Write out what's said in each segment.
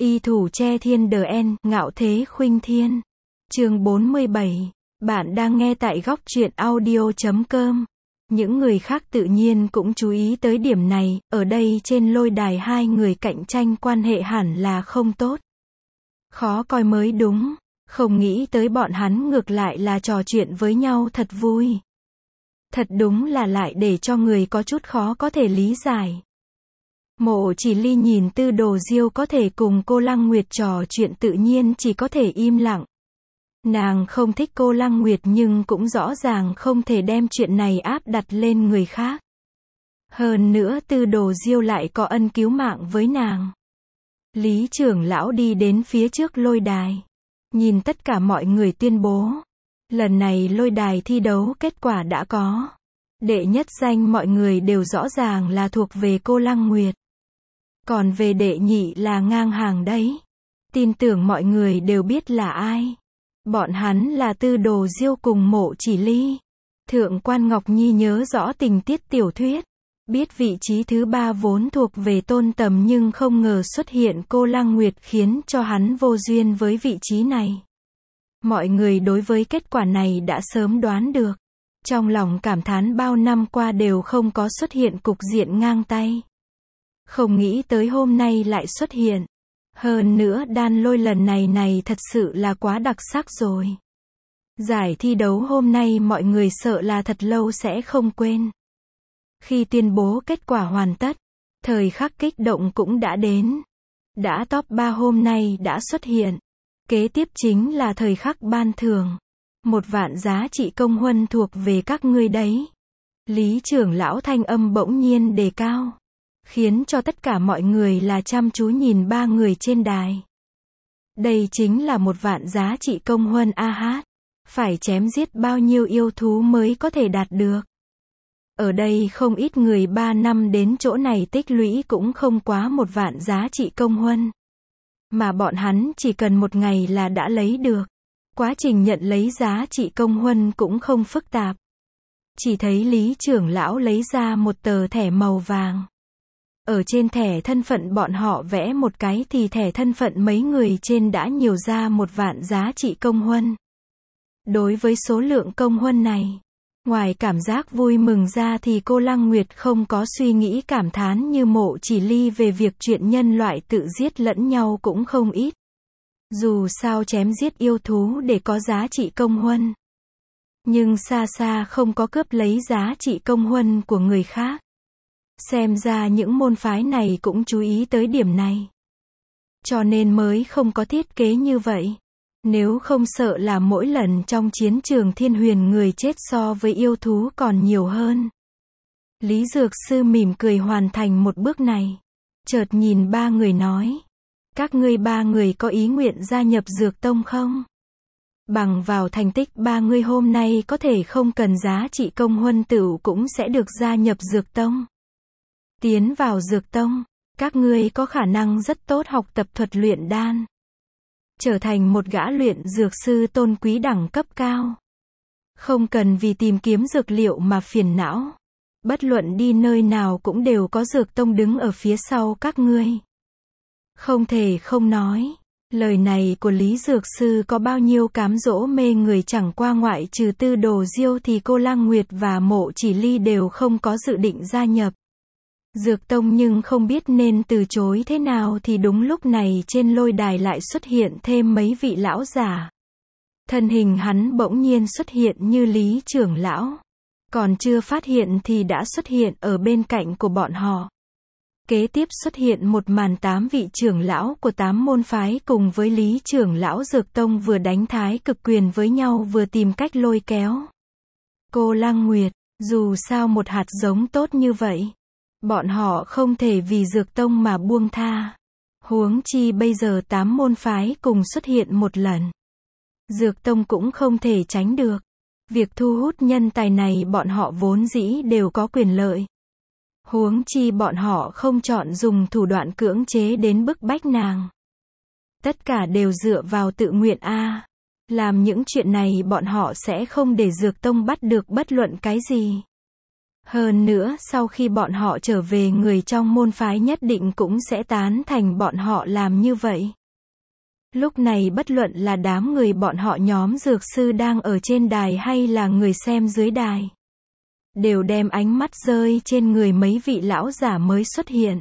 Y thủ che thiên đờ en, ngạo thế khuynh thiên. Chương 47. Bạn đang nghe tại góc truyện audio.com. Những người khác tự nhiên cũng chú ý tới điểm này, ở đây trên lôi đài hai người cạnh tranh quan hệ hẳn là không tốt. Khó coi mới đúng, không nghĩ tới bọn hắn ngược lại là trò chuyện với nhau thật vui. Thật đúng là lại để cho người có chút khó có thể lý giải. Mộ Chỉ Ly nhìn Tư Đồ Diêu có thể cùng cô Lăng Nguyệt trò chuyện tự nhiên chỉ có thể im lặng. Nàng không thích cô Lăng Nguyệt nhưng cũng rõ ràng không thể đem chuyện này áp đặt lên người khác. Hơn nữa Tư Đồ Diêu lại có ân cứu mạng với nàng. Lý trưởng lão đi đến phía trước lôi đài. Nhìn tất cả mọi người tuyên bố. Lần này lôi đài thi đấu kết quả đã có. Đệ nhất danh mọi người đều rõ ràng là thuộc về cô Lăng Nguyệt. Còn về đệ nhị là ngang hàng đấy. Tin tưởng mọi người đều biết là ai. Bọn hắn là Tư Đồ Diêu cùng Mộ Chỉ Ly. Thượng quan Ngọc Nhi nhớ rõ tình tiết tiểu thuyết. Biết vị trí thứ ba vốn thuộc về Tôn Tầm nhưng không ngờ xuất hiện cô Lăng Nguyệt khiến cho hắn vô duyên với vị trí này. Mọi người đối với kết quả này đã sớm đoán được. Trong lòng cảm thán bao năm qua đều không có xuất hiện cục diện ngang tay. Không nghĩ tới hôm nay lại xuất hiện. Hơn nữa đan lôi lần này thật sự là quá đặc sắc rồi. Giải thi đấu hôm nay mọi người sợ là thật lâu sẽ không quên. Khi tuyên bố kết quả hoàn tất, thời khắc kích động cũng đã đến. Đã top 3 hôm nay đã xuất hiện. Kế tiếp chính là thời khắc ban thưởng. 1.000.000 giá trị công huân thuộc về các ngươi đấy. Lý trưởng lão thanh âm bỗng nhiên đề cao. Khiến cho tất cả mọi người là chăm chú nhìn ba người trên đài. Đây chính là 1.000.000 giá trị công huân AH. Phải chém giết bao nhiêu yêu thú mới có thể đạt được. Ở đây không ít người 3 năm đến chỗ này tích lũy cũng không quá 1.000.000 giá trị công huân. Mà bọn hắn chỉ cần một ngày là đã lấy được. Quá trình nhận lấy giá trị công huân cũng không phức tạp. Chỉ thấy Lý trưởng lão lấy ra một tờ thẻ màu vàng. Ở trên thẻ thân phận bọn họ vẽ một cái thì thẻ thân phận mấy người trên đã nhiều ra 1.000.000 giá trị công huân. Đối với số lượng công huân này, ngoài cảm giác vui mừng ra thì cô Lăng Nguyệt không có suy nghĩ cảm thán như Mộ Chỉ Ly về việc chuyện nhân loại tự giết lẫn nhau cũng không ít. Dù sao chém giết yêu thú để có giá trị công huân. Nhưng xa xa không có cướp lấy giá trị công huân của người khác. Xem ra những môn phái này cũng chú ý tới điểm này. Cho nên mới không có thiết kế như vậy. Nếu không sợ là mỗi lần trong chiến trường thiên huyền người chết so với yêu thú còn nhiều hơn. Lý Dược Sư mỉm cười hoàn thành một bước này. Chợt nhìn ba người nói. Các ngươi ba người có ý nguyện gia nhập Dược Tông không? Bằng vào thành tích ba người hôm nay có thể không cần giá trị công huân tựu cũng sẽ được gia nhập Dược Tông. Tiến vào Dược Tông, các ngươi có khả năng rất tốt học tập thuật luyện đan. Trở thành một gã luyện dược sư tôn quý đẳng cấp cao. Không cần vì tìm kiếm dược liệu mà phiền não. Bất luận đi nơi nào cũng đều có Dược Tông đứng ở phía sau các ngươi. Không thể không nói. Lời này của Lý Dược Sư có bao nhiêu cám dỗ mê người, chẳng qua ngoại trừ Tư Đồ Diêu thì cô Lăng Nguyệt và Mộ Chỉ Ly đều không có dự định gia nhập Dược Tông, nhưng không biết nên từ chối thế nào thì đúng lúc này trên lôi đài lại xuất hiện thêm mấy vị lão giả. Thân hình hắn bỗng nhiên xuất hiện như Lý trưởng lão. Còn chưa phát hiện thì đã xuất hiện ở bên cạnh của bọn họ. Kế tiếp xuất hiện một màn 8 vị trưởng lão của 8 môn phái cùng với Lý trưởng lão Dược Tông vừa đánh thái cực quyền với nhau vừa tìm cách lôi kéo cô Lăng Nguyệt. Dù sao một hạt giống tốt như vậy, bọn họ không thể vì Dược Tông mà buông tha. Huống chi bây giờ 8 môn phái cùng xuất hiện một lần. Dược Tông cũng không thể tránh được. Việc thu hút nhân tài này bọn họ vốn dĩ đều có quyền lợi. Huống chi bọn họ không chọn dùng thủ đoạn cưỡng chế đến bức bách nàng. Tất cả đều dựa vào tự nguyện a. Làm những chuyện này bọn họ sẽ không để Dược Tông bắt được bất luận cái gì. Hơn nữa sau khi bọn họ trở về người trong môn phái nhất định cũng sẽ tán thành bọn họ làm như vậy. Lúc này bất luận là đám người bọn họ nhóm dược sư đang ở trên đài hay là người xem dưới đài, đều đem ánh mắt rơi trên người mấy vị lão giả mới xuất hiện.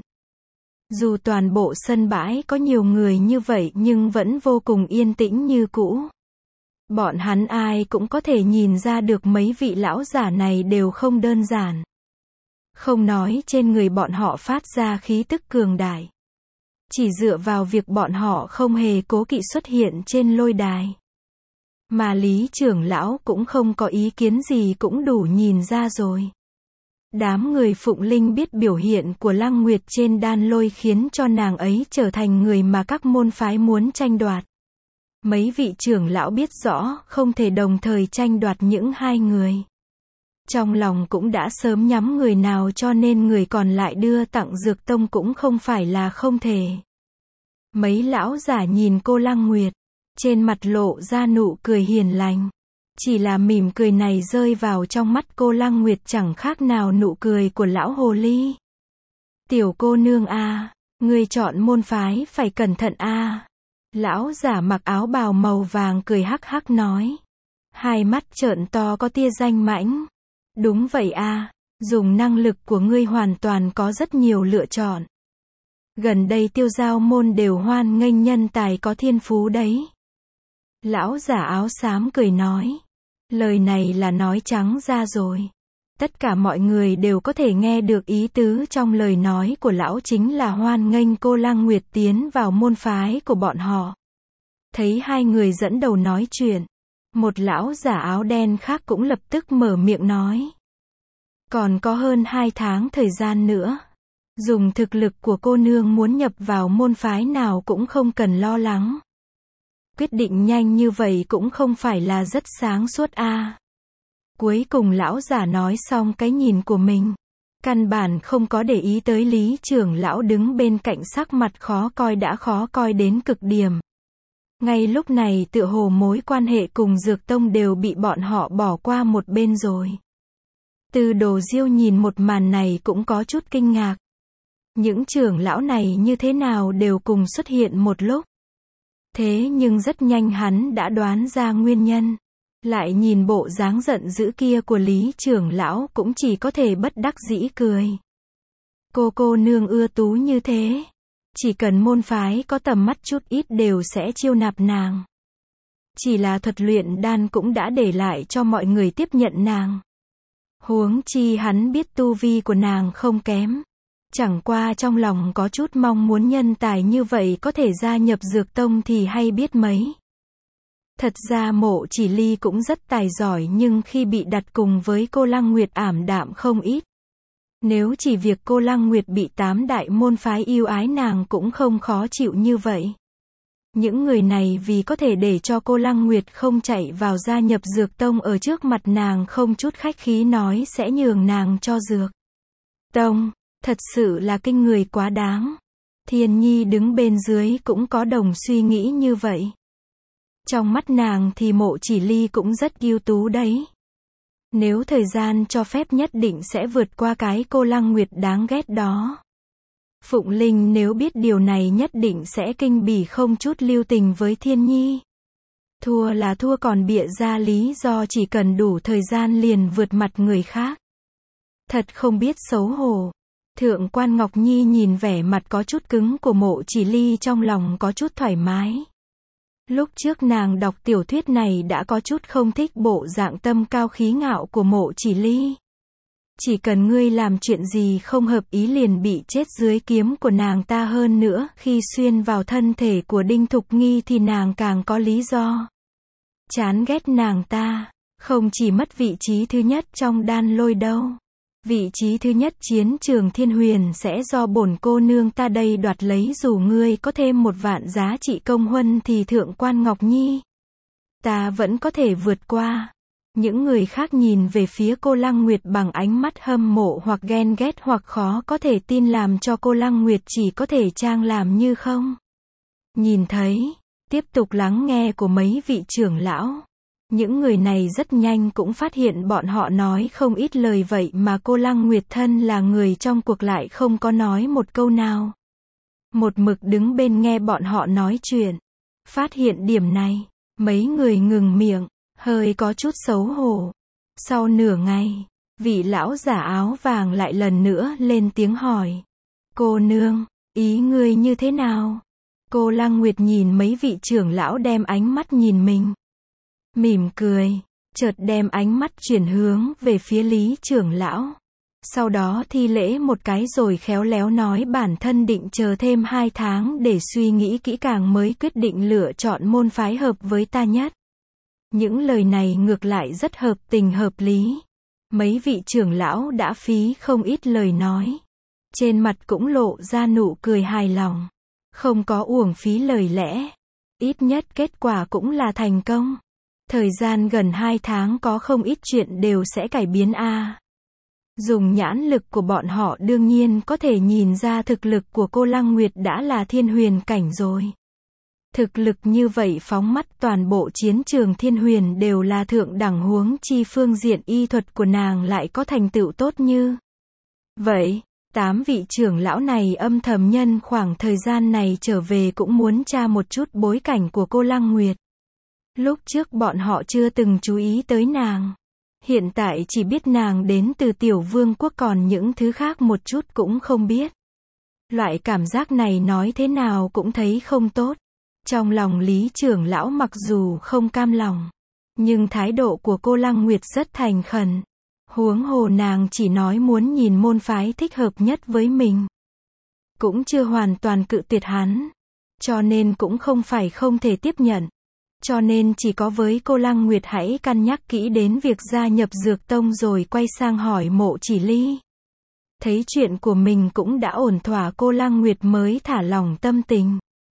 Dù toàn bộ sân bãi có nhiều người như vậy nhưng vẫn vô cùng yên tĩnh như cũ. Bọn hắn ai cũng có thể nhìn ra được mấy vị lão giả này đều không đơn giản. Không nói trên người bọn họ phát ra khí tức cường đại. Chỉ dựa vào việc bọn họ không hề cố kỵ xuất hiện trên lôi đài. Mà Lý trưởng lão cũng không có ý kiến gì cũng đủ nhìn ra rồi. Đám người Phụng Linh biết biểu hiện của Lăng Nguyệt trên đan lôi khiến cho nàng ấy trở thành người mà các môn phái muốn tranh đoạt. Mấy vị trưởng lão biết rõ không thể đồng thời tranh đoạt những hai người. Trong lòng cũng đã sớm nhắm người nào cho nên người còn lại đưa tặng Dược Tông cũng không phải là không thể. Mấy lão giả nhìn cô Lăng Nguyệt, trên mặt lộ ra nụ cười hiền lành. Chỉ là mỉm cười này rơi vào trong mắt cô Lăng Nguyệt chẳng khác nào nụ cười của lão hồ ly. Tiểu cô nương a, ngươi chọn môn phái phải cẩn thận a. Lão giả mặc áo bào màu vàng cười hắc hắc nói. Hai mắt trợn to có tia danh mãnh. Đúng vậy a, dùng năng lực của ngươi hoàn toàn có rất nhiều lựa chọn. Gần đây Tiêu Giao môn đều hoan nghênh nhân tài có thiên phú đấy. Lão giả áo xám cười nói. Lời này là nói trắng ra rồi. Tất cả mọi người đều có thể nghe được ý tứ trong lời nói của lão chính là hoan nghênh cô Lăng Nguyệt tiến vào môn phái của bọn họ. Thấy hai người dẫn đầu nói chuyện, một lão giả áo đen khác cũng lập tức mở miệng nói. Còn có hơn 2 tháng thời gian nữa. Dùng thực lực của cô nương muốn nhập vào môn phái nào cũng không cần lo lắng. Quyết định nhanh như vậy cũng không phải là rất sáng suốt a. Cuối cùng lão giả nói xong cái nhìn của mình. Căn bản không có để ý tới Lý trưởng lão đứng bên cạnh sắc mặt khó coi đã khó coi đến cực điểm. Ngay lúc này tựa hồ mối quan hệ cùng Dược Tông đều bị bọn họ bỏ qua một bên rồi. Từ Đồ Diêu nhìn một màn này cũng có chút kinh ngạc. Những trưởng lão này như thế nào đều cùng xuất hiện một lúc. Thế nhưng rất nhanh hắn đã đoán ra nguyên nhân. Lại nhìn bộ dáng giận dữ kia của Lý trưởng lão cũng chỉ có thể bất đắc dĩ cười. Cô nương ưa tú như thế. Chỉ cần môn phái có tầm mắt chút ít đều sẽ chiêu nạp nàng. Chỉ là thuật luyện đan cũng đã để lại cho mọi người tiếp nhận nàng. Huống chi hắn biết tu vi của nàng không kém. Chẳng qua trong lòng có chút mong muốn nhân tài như vậy có thể gia nhập Dược Tông thì hay biết mấy. Thật ra Mộ Chỉ Ly cũng rất tài giỏi nhưng khi bị đặt cùng với cô Lăng Nguyệt ảm đạm không ít. Nếu chỉ việc cô Lăng Nguyệt bị 8 đại môn phái yêu ái nàng cũng không khó chịu như vậy. Những người này vì có thể để cho cô Lăng Nguyệt không chạy vào gia nhập Dược Tông ở trước mặt nàng không chút khách khí nói sẽ nhường nàng cho Dược Tông. Thật sự là kinh người quá đáng. Thiên Nhi đứng bên dưới cũng có đồng suy nghĩ như vậy. Trong mắt nàng thì Mộ Chỉ Ly cũng rất ưu tú đấy. Nếu thời gian cho phép nhất định sẽ vượt qua cái cô Lăng Nguyệt đáng ghét đó. Phụng Linh nếu biết điều này nhất định sẽ kinh bỉ không chút lưu tình với Thiên Nhi. Thua là thua còn bịa ra lý do chỉ cần đủ thời gian liền vượt mặt người khác. Thật không biết xấu hổ. Thượng quan Ngọc Nhi nhìn vẻ mặt có chút cứng của Mộ Chỉ Ly trong lòng có chút thoải mái. Lúc trước nàng đọc tiểu thuyết này đã có chút không thích bộ dạng tâm cao khí ngạo của Mộ Chỉ Ly. Chỉ cần ngươi làm chuyện gì không hợp ý liền bị chết dưới kiếm của nàng ta hơn nữa, khi xuyên vào thân thể của Đinh Thục Nghi thì nàng càng có lý do. Chán ghét nàng ta, không chỉ mất vị trí thứ nhất trong đan lôi đâu. Vị trí thứ nhất chiến trường Thiên Huyền sẽ do bổn cô nương ta đây đoạt lấy dù ngươi có thêm 1 vạn giá trị công huân thì Thượng quan Ngọc Nhi. Ta vẫn có thể vượt qua. Những người khác nhìn về phía cô Lăng Nguyệt bằng ánh mắt hâm mộ hoặc ghen ghét hoặc khó có thể tin làm cho cô Lăng Nguyệt chỉ có thể trang làm như không nhìn thấy. Tiếp tục lắng nghe của mấy vị trưởng lão. Những người này rất nhanh cũng phát hiện bọn họ nói không ít lời vậy mà cô Lăng Nguyệt thân là người trong cuộc lại không có nói một câu nào. Một mực đứng bên nghe bọn họ nói chuyện. Phát hiện điểm này, mấy người ngừng miệng, hơi có chút xấu hổ. Sau nửa ngày, vị lão giả áo vàng lại lần nữa lên tiếng hỏi. Cô nương, ý ngươi như thế nào? Cô Lăng Nguyệt nhìn mấy vị trưởng lão đem ánh mắt nhìn mình. Mỉm cười, chợt đem ánh mắt chuyển hướng về phía Lý trưởng lão. Sau đó thi lễ một cái rồi khéo léo nói bản thân định chờ thêm 2 tháng để suy nghĩ kỹ càng mới quyết định lựa chọn môn phái hợp với ta nhất. Những lời này ngược lại rất hợp tình hợp lý. Mấy vị trưởng lão đã phí không ít lời nói. Trên mặt cũng lộ ra nụ cười hài lòng. Không có uổng phí lời lẽ. Ít nhất kết quả cũng là thành công. Thời gian gần 2 tháng có không ít chuyện đều sẽ cải biến a. Dùng nhãn lực của bọn họ đương nhiên có thể nhìn ra thực lực của cô Lăng Nguyệt đã là thiên huyền cảnh rồi. Thực lực như vậy phóng mắt toàn bộ chiến trường thiên huyền đều là thượng đẳng, huống chi phương diện y thuật của nàng lại có thành tựu tốt như vậy. 8 vị trưởng lão này âm thầm nhân khoảng thời gian này trở về cũng muốn tra một chút bối cảnh của cô Lăng Nguyệt. Lúc trước bọn họ chưa từng chú ý tới nàng. Hiện tại chỉ biết nàng đến từ tiểu vương quốc, còn những thứ khác một chút cũng không biết. Loại cảm giác này nói thế nào cũng thấy không tốt. Trong lòng Lý trưởng lão mặc dù không cam lòng, nhưng thái độ của cô Lăng Nguyệt rất thành khẩn. Huống hồ nàng chỉ nói muốn nhìn môn phái thích hợp nhất với mình. Cũng chưa hoàn toàn cự tuyệt hắn. Cho nên cũng không phải không thể tiếp nhận. Cho nên chỉ có với cô Lăng Nguyệt hãy cân nhắc kỹ đến việc gia nhập Dược Tông rồi quay sang hỏi Mộ Chỉ Ly. Thấy chuyện của mình cũng đã ổn thỏa, cô Lăng Nguyệt mới thả lỏng tâm tình.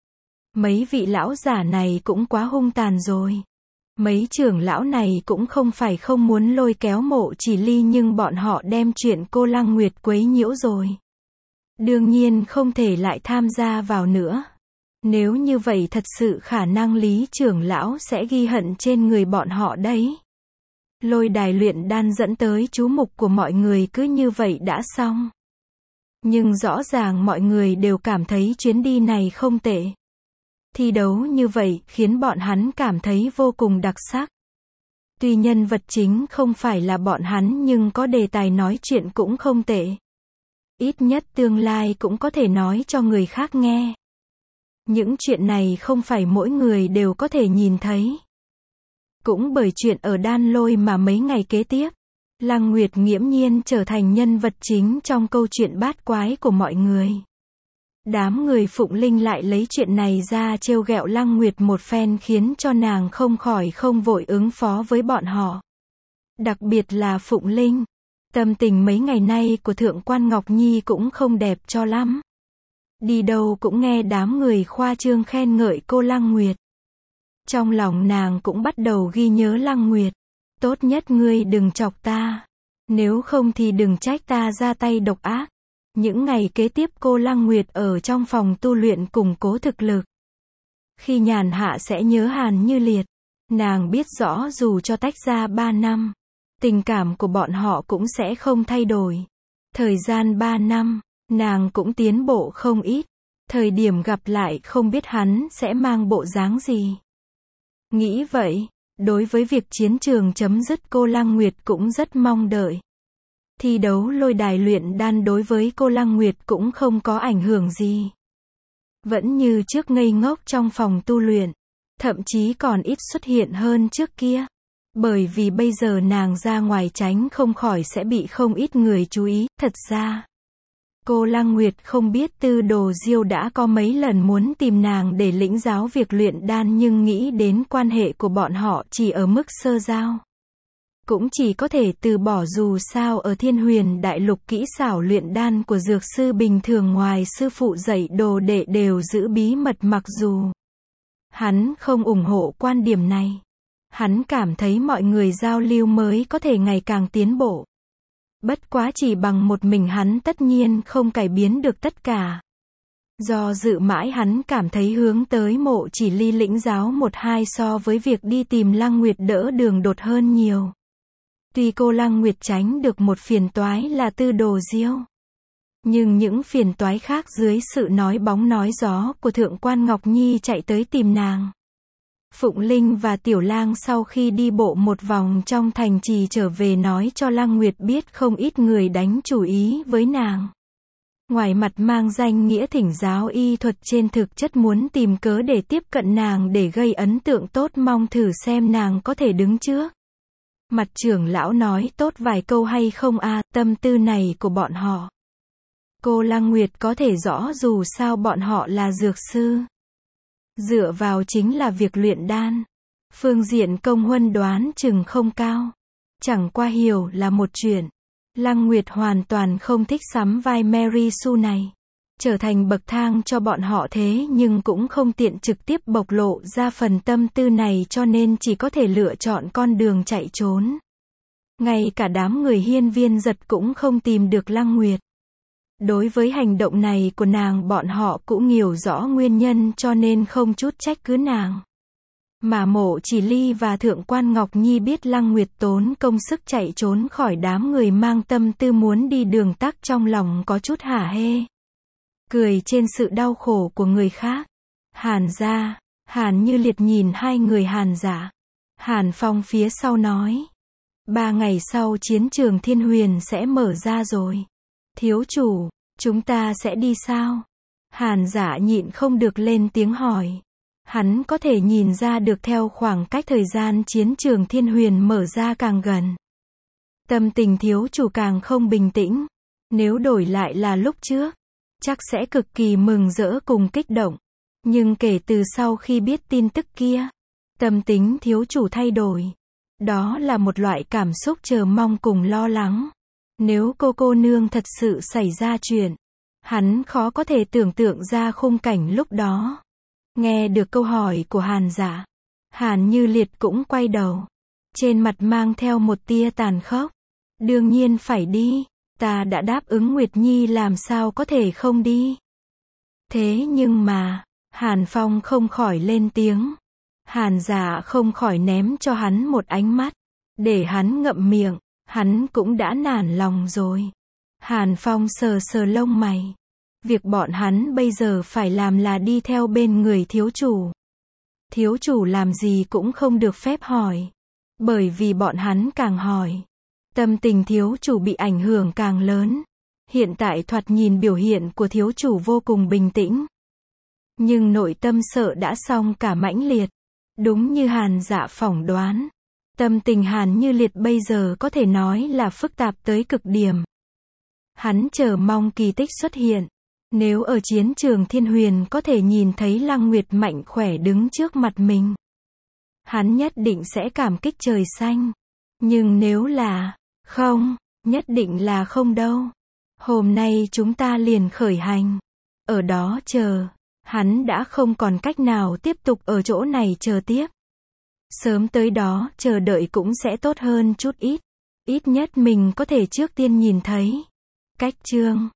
Mấy vị lão giả này cũng quá hung tàn rồi. Mấy trưởng lão này cũng không phải không muốn lôi kéo Mộ Chỉ Ly, nhưng bọn họ đem chuyện cô Lăng Nguyệt quấy nhiễu rồi. Đương nhiên không thể lại tham gia vào nữa. Nếu như vậy thật sự khả năng Lý trưởng lão sẽ ghi hận trên người bọn họ đấy. Lôi đài luyện đan dẫn tới chú mục của mọi người cứ như vậy đã xong. Nhưng rõ ràng mọi người đều cảm thấy chuyến đi này không tệ. Thi đấu như vậy khiến bọn hắn cảm thấy vô cùng đặc sắc. Tuy nhân vật chính không phải là bọn hắn nhưng có đề tài nói chuyện cũng không tệ. Ít nhất tương lai cũng có thể nói cho người khác nghe. Những chuyện này không phải mỗi người đều có thể nhìn thấy. Cũng bởi chuyện ở Đan Lôi mà mấy ngày kế tiếp, Lăng Nguyệt nghiễm nhiên trở thành nhân vật chính trong câu chuyện bát quái của mọi người. Đám người Phụng Linh lại lấy chuyện này ra trêu ghẹo Lăng Nguyệt một phen khiến cho nàng không khỏi không vội ứng phó với bọn họ. Đặc biệt là Phụng Linh. Tâm tình mấy ngày nay của Thượng quan Ngọc Nhi cũng không đẹp cho lắm. Đi đâu cũng nghe đám người khoa trương khen ngợi cô Lăng Nguyệt. Trong lòng nàng cũng bắt đầu ghi nhớ Lăng Nguyệt. Tốt nhất ngươi đừng chọc ta. Nếu không thì đừng trách ta ra tay độc ác. Những ngày kế tiếp cô Lăng Nguyệt ở trong phòng tu luyện củng cố thực lực. Khi nhàn hạ sẽ nhớ Hàn Như Liệt. Nàng biết rõ dù cho tách ra 3 năm, tình cảm của bọn họ cũng sẽ không thay đổi. Thời gian 3 năm, nàng cũng tiến bộ không ít. Thời điểm gặp lại không biết hắn sẽ mang bộ dáng gì. Nghĩ vậy, đối với việc chiến trường chấm dứt cô Lăng Nguyệt cũng rất mong đợi. Thi đấu lôi đài luyện đan đối với cô Lăng Nguyệt cũng không có ảnh hưởng gì. Vẫn như trước ngây ngốc trong phòng tu luyện. Thậm chí còn ít xuất hiện hơn trước kia. Bởi vì bây giờ nàng ra ngoài tránh không khỏi sẽ bị không ít người chú ý. Thật ra, cô Lăng Nguyệt không biết Tư Đồ Diêu đã có mấy lần muốn tìm nàng để lĩnh giáo việc luyện đan, nhưng nghĩ đến quan hệ của bọn họ chỉ ở mức sơ giao. Cũng chỉ có thể từ bỏ, dù sao ở Thiên Huyền Đại Lục kỹ xảo luyện đan của dược sư bình thường ngoài sư phụ dạy đồ đệ đều giữ bí mật, mặc dù hắn không ủng hộ quan điểm này. Hắn cảm thấy mọi người giao lưu mới có thể ngày càng tiến bộ. Bất quá chỉ bằng một mình hắn tất nhiên không cải biến được tất cả. Do dự mãi hắn cảm thấy hướng tới Mộ Chỉ Ly lĩnh giáo 1-2 so với việc đi tìm Lăng Nguyệt đỡ đường đột hơn nhiều. Tuy cô Lăng Nguyệt tránh được một phiền toái là Tư Đồ Diêu, nhưng những phiền toái khác dưới sự nói bóng nói gió của Thượng quan Ngọc Nhi chạy tới tìm nàng. Phụng Linh và Tiểu Lang sau khi đi bộ một vòng trong thành trì trở về nói cho Lăng Nguyệt biết không ít người đánh chủ ý với nàng. Ngoài mặt mang danh nghĩa thỉnh giáo y thuật trên thực chất muốn tìm cớ để tiếp cận nàng để gây ấn tượng tốt mong thử xem nàng có thể đứng trước. Mặt trưởng lão nói tốt vài câu hay không tâm tư này của bọn họ. Cô Lăng Nguyệt có thể rõ dù sao bọn họ là dược sư. Dựa vào chính là việc luyện đan. Phương diện công huân đoán chừng không cao. Chẳng qua hiểu là một chuyện. Lăng Nguyệt hoàn toàn không thích sắm vai Mary Sue này. Trở thành bậc thang cho bọn họ thế nhưng cũng không tiện trực tiếp bộc lộ ra phần tâm tư này cho nên chỉ có thể lựa chọn con đường chạy trốn. Ngay cả đám người hiên viên giật cũng không tìm được Lăng Nguyệt. Đối với hành động này của nàng bọn họ cũng hiểu rõ nguyên nhân cho nên không chút trách cứ nàng. Mà Mộ Chỉ Ly và Thượng quan Ngọc Nhi biết Lăng Nguyệt tốn công sức chạy trốn khỏi đám người mang tâm tư muốn đi đường tắc trong lòng có chút hả hê. Cười trên sự đau khổ của người khác. Hàn gia, Hàn Như Liệt nhìn hai người Hàn Dạ. Hàn Phong phía sau nói. 3 ngày sau chiến trường Thiên Huyền sẽ mở ra rồi. Thiếu chủ, chúng ta sẽ đi sao? Hàn Dạ nhịn không được lên tiếng hỏi. Hắn có thể nhìn ra được theo khoảng cách thời gian chiến trường Thiên Huyền mở ra càng gần. Tâm tình thiếu chủ càng không bình tĩnh. Nếu đổi lại là lúc trước, chắc sẽ cực kỳ mừng rỡ cùng kích động. Nhưng kể từ sau khi biết tin tức kia, tâm tính thiếu chủ thay đổi. Đó là một loại cảm xúc chờ mong cùng lo lắng. Nếu cô nương thật sự xảy ra chuyện, hắn khó có thể tưởng tượng ra khung cảnh lúc đó. Nghe được câu hỏi của Hàn Dạ, Hàn Như Liệt cũng quay đầu. Trên mặt mang theo một tia tàn khốc. Đương nhiên phải đi. Ta đã đáp ứng Nguyệt Nhi làm sao có thể không đi. Thế nhưng mà, Hàn Phong không khỏi lên tiếng. Hàn Dạ không khỏi ném cho hắn một ánh mắt. Để hắn ngậm miệng, hắn cũng đã nản lòng rồi. Hàn Phong sờ sờ lông mày. Việc bọn hắn bây giờ phải làm là đi theo bên người thiếu chủ. Thiếu chủ làm gì cũng không được phép hỏi. Bởi vì bọn hắn càng hỏi, tâm tình thiếu chủ bị ảnh hưởng càng lớn. Hiện tại thoạt nhìn biểu hiện của thiếu chủ vô cùng bình tĩnh. Nhưng nội tâm sợ đã xong cả mãnh liệt. Đúng như Hàn Dạ phỏng đoán. Tâm tình Hàn Như Liệt bây giờ có thể nói là phức tạp tới cực điểm. Hắn chờ mong kỳ tích xuất hiện. Nếu ở chiến trường Thiên Huyền có thể nhìn thấy Lăng Nguyệt mạnh khỏe đứng trước mặt mình, hắn nhất định sẽ cảm kích trời xanh. Nhưng nếu là không, nhất định là không đâu. Hôm nay chúng ta liền khởi hành. Ở đó chờ. Hắn đã không còn cách nào tiếp tục ở chỗ này chờ tiếp. Sớm tới đó chờ đợi cũng sẽ tốt hơn chút ít. Ít nhất mình có thể trước tiên nhìn thấy. Cách chương